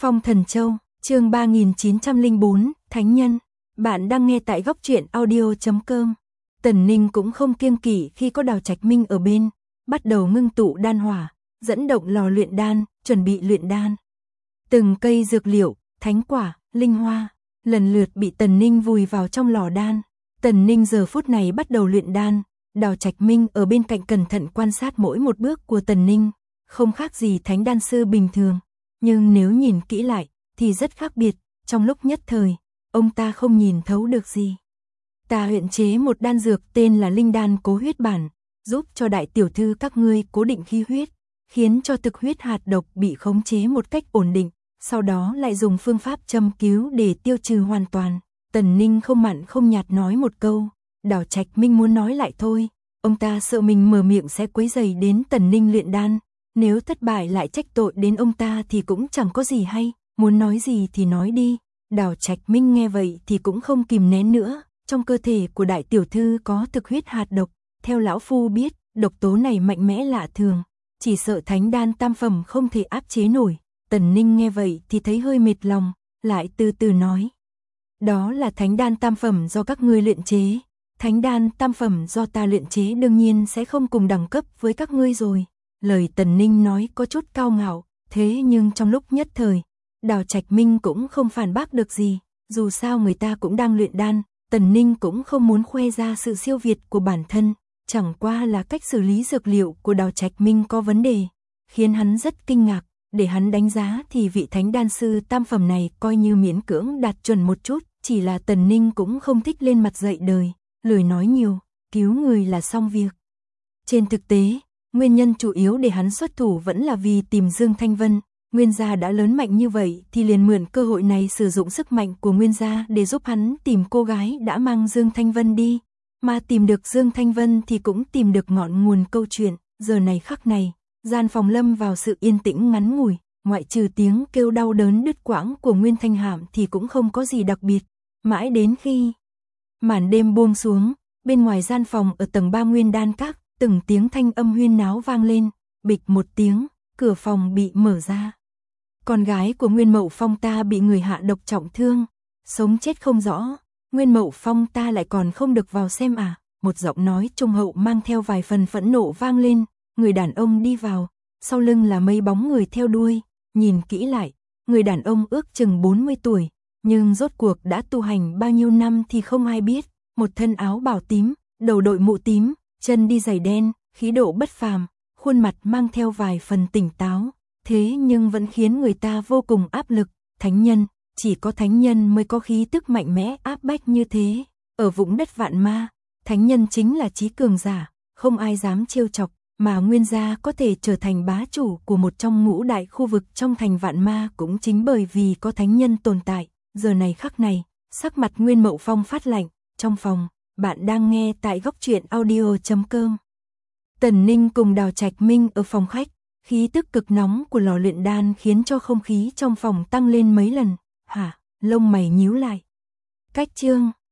Phong Thần Châu, chương 3904, Thánh Nhân. Bạn đang nghe tại góc truyện audio.com. Tần Ninh cũng không kiêng kỵ khi có Đào Trạch Minh ở bên, bắt đầu ngưng tụ đan hỏa, dẫn động lò luyện đan, chuẩn bị luyện đan. Từng cây dược liệu, thánh quả, linh hoa, lần lượt bị Tần Ninh vùi vào trong lò đan. Tần Ninh giờ phút này bắt đầu luyện đan, Đào Trạch Minh ở bên cạnh cẩn thận quan sát mỗi một bước của Tần Ninh, không khác gì thánh đan sư bình thường, nhưng nếu nhìn kỹ lại thì rất khác biệt, trong lúc nhất thời, ông ta không nhìn thấu được gì. Ta luyện chế một đan dược tên là Linh Đan Cố Huyết Bản, giúp cho đại tiểu thư các ngươi cố định khí huyết, khiến cho thực huyết hạt độc bị khống chế một cách ổn định, sau đó lại dùng phương pháp châm cứu để tiêu trừ hoàn toàn. Tần Ninh không mặn không nhạt nói một câu, Đào Trạch Minh muốn nói lại thôi, ông ta sợ mình mở miệng sẽ quấy rầy đến Tần Ninh luyện đan, nếu thất bại lại trách tội đến ông ta thì cũng chẳng có gì hay, muốn nói gì thì nói đi. Đào Trạch Minh nghe vậy thì cũng không kìm nén nữa, trong cơ thể của đại tiểu thư có thực huyết hạt độc, theo lão phu biết, độc tố này mạnh mẽ lạ thường, chỉ sợ thánh đan tam phẩm không thể áp chế nổi. Tần Ninh nghe vậy thì thấy hơi mệt lòng, lại từ từ nói. Đó là thánh đan tam phẩm do các ngươi luyện chế, thánh đan tam phẩm do ta luyện chế đương nhiên sẽ không cùng đẳng cấp với các ngươi rồi. Lời Tần Ninh nói có chút cao ngạo, thế nhưng trong lúc nhất thời, Đào Trạch Minh cũng không phản bác được gì, dù sao người ta cũng đang luyện đan, Tần Ninh cũng không muốn khoe ra sự siêu việt của bản thân, chẳng qua là cách xử lý dược liệu của Đào Trạch Minh có vấn đề, khiến hắn rất kinh ngạc, để hắn đánh giá thì vị thánh đan sư tam phẩm này coi như miễn cưỡng đạt chuẩn một chút, chỉ là Tần Ninh cũng không thích lên mặt dạy đời, lười nói nhiều, cứu người là xong việc. Trên thực tế, nguyên nhân chủ yếu để hắn xuất thủ vẫn là vì tìm Dương Thanh Vân. Nguyên gia đã lớn mạnh như vậy thì liền mượn cơ hội này sử dụng sức mạnh của Nguyên gia để giúp hắn tìm cô gái đã mang Dương Thanh Vân đi. Mà tìm được Dương Thanh Vân thì cũng tìm được ngọn nguồn câu chuyện. Giờ này khắc này, gian phòng lâm vào sự yên tĩnh ngắn ngủi, ngoại trừ tiếng kêu đau đớn đứt quãng của Nguyên Thanh Hạm thì cũng không có gì đặc biệt. Mãi đến khi màn đêm buông xuống, bên ngoài gian phòng ở tầng 3 Nguyên Đan Các, từng tiếng thanh âm huyên náo vang lên, bịch một tiếng, cửa phòng bị mở ra. Con gái của Nguyên Mậu Phong ta bị người hạ độc trọng thương, sống chết không rõ, Nguyên Mậu Phong ta lại còn không được vào xem à? Một giọng nói trung hậu mang theo vài phần phẫn nộ vang lên, người đàn ông đi vào, sau lưng là mấy bóng người theo đuôi, nhìn kỹ lại, người đàn ông ước chừng 40 tuổi, nhưng rốt cuộc đã tu hành bao nhiêu năm thì không ai biết, một thân áo bào tím, đầu đội mũ tím, chân đi giày đen, khí độ bất phàm, khuôn mặt mang theo vài phần tỉnh táo, thế nhưng vẫn khiến người ta vô cùng áp lực. Thánh nhân, chỉ có thánh nhân mới có khí tức mạnh mẽ áp bách như thế. Ở vùng đất vạn ma, thánh nhân chính là chí cường giả, không ai dám trêu chọc, mà Nguyên gia có thể trở thành bá chủ của một trong ngũ đại khu vực trong thành vạn ma cũng chính bởi vì có thánh nhân tồn tại. Giờ này khắc này, sắc mặt Nguyên Mậu Phong phát lạnh, trong phòng, bạn đang nghe tại góc truyện audio.com. Tần Ninh cùng Đào Trạch Minh ở phòng khách, khí tức cực nóng của lò luyện đan khiến cho không khí trong phòng tăng lên mấy lần. Hả? Lông mày nhíu lại. Cách chương